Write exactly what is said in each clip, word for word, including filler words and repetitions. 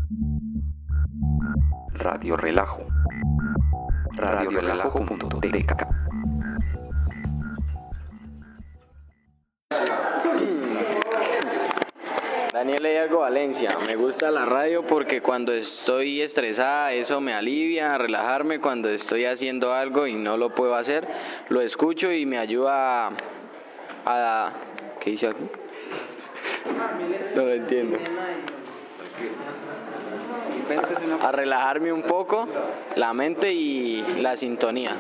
Radio Relajo. radio relajo punto t k. Daniel Hidalgo Valencia, me gusta la radio porque cuando estoy estresada eso me alivia a relajarme, cuando estoy haciendo algo y no lo puedo hacer, lo escucho y me ayuda a... a ¿qué dice aquí? No lo entiendo. A, a relajarme un poco la mente y la sintonía.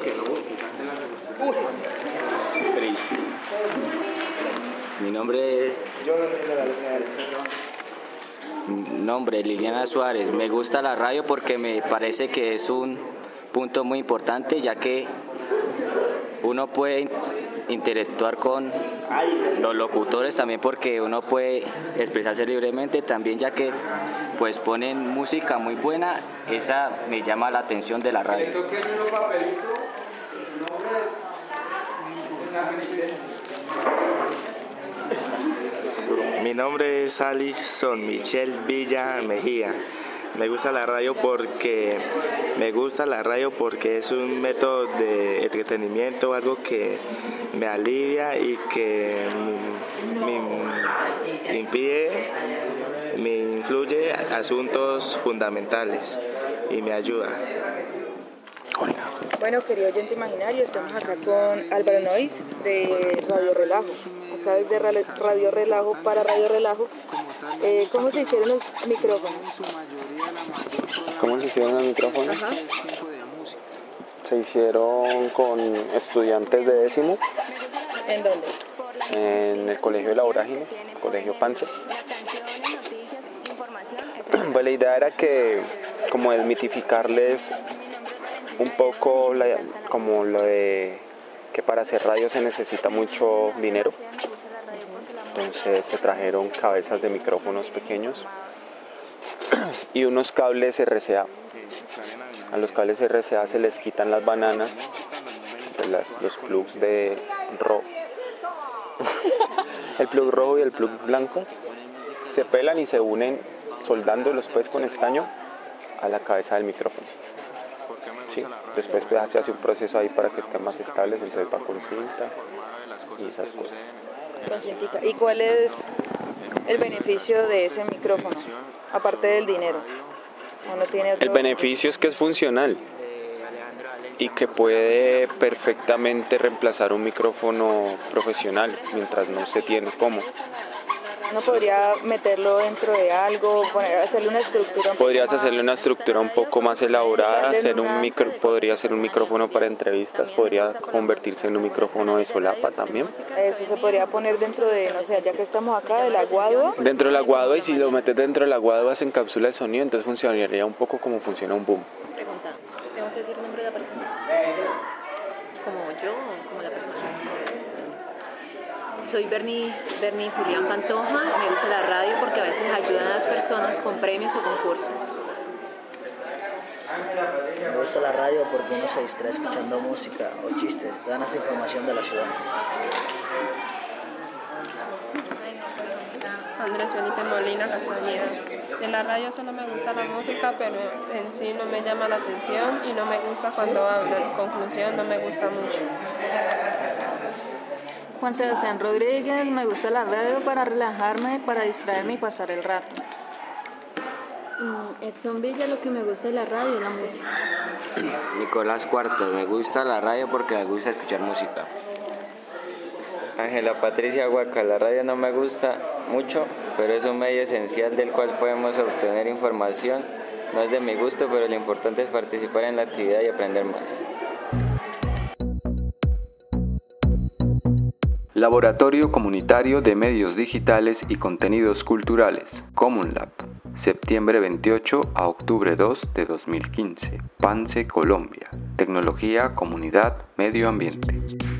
Mi nombre es... Nombre, Liliana Suárez. Me gusta la radio porque me parece que es un punto muy importante, ya que uno puede interactuar con los locutores, también porque uno puede expresarse libremente, también ya que pues ponen música muy buena, esa me llama la atención de la radio. Mi nombre es Alison Michelle Villa Mejía. Me gusta la radio porque me gusta la radio porque es un método de entretenimiento, algo que me alivia y que me, me impide, me influye asuntos fundamentales y me ayuda. Hola. Bueno, querido oyente imaginario, estamos acá con Álvaro Nois de Radio Relajo. Acá desde Radio Relajo para Radio Relajo. Eh, ¿Cómo se hicieron los micrófonos? ¿Cómo se hicieron los micrófonos? Ajá. Se hicieron con estudiantes de décimo. ¿En dónde? En el Colegio de la Vorágine, Colegio Panzer. Pues la idea era que, como desmitificarles un poco la, como lo de que para hacer radio se necesita mucho dinero. Entonces se trajeron cabezas de micrófonos pequeños y unos cables R C A. A los cables R C A se les quitan las bananas, pues las, los plugs de rojo, el plug rojo y el plug blanco, se pelan y se unen soldándolos pues con estaño a la cabeza del micrófono. Sí, después pues, se hace un proceso ahí para que estén más estables, entonces va con cinta y esas cosas. Con cintica. ¿Y cuál es el beneficio de ese micrófono, aparte del dinero? ¿O no tiene otro? El beneficio es que es funcional y que puede perfectamente reemplazar un micrófono profesional mientras no se tiene cómo. ¿No podría meterlo dentro de algo, poner, hacerle una estructura? Un Podrías poco más... hacerle una estructura un poco más elaborada, hacer un una... micro, podría ser un micrófono para entrevistas, podría convertirse en un micrófono de solapa también. Eso se podría poner dentro de, no sé, ya que estamos acá, de la guadua. Dentro de la guadua, y si lo metes dentro de la guadua se encapsula el sonido, entonces funcionaría un poco como funciona un boom. Pregunta, ¿tengo que decir el nombre de la persona? ¿Como yo o como la persona? Soy Bernie, Bernie Julián Pantoja, me gusta la radio porque a veces ayudan a las personas con premios o concursos. Me gusta la radio porque uno se distrae escuchando música o chistes, dan esta información de la ciudad. Andrés Felipe Molina Castañeda. En la radio solo me gusta la música, pero en sí no me llama la atención y no me gusta cuando hablan. En conclusión, no me gusta mucho. Juan Sebastián Rodríguez, me gusta la radio para relajarme, para distraerme y pasar el rato. Mm, Edson Villa, lo que me gusta de la radio es la música. Nicolás Cuartas, me gusta la radio porque me gusta escuchar música. Ángela Patricia Huaca, la radio no me gusta mucho, pero es un medio esencial del cual podemos obtener información. No es de mi gusto, pero lo importante es participar en la actividad y aprender más. Laboratorio Comunitario de Medios Digitales y Contenidos Culturales, CommonLab, septiembre veintiocho a octubre dos de dos mil quince, Pance, Colombia. Tecnología, comunidad, medio ambiente.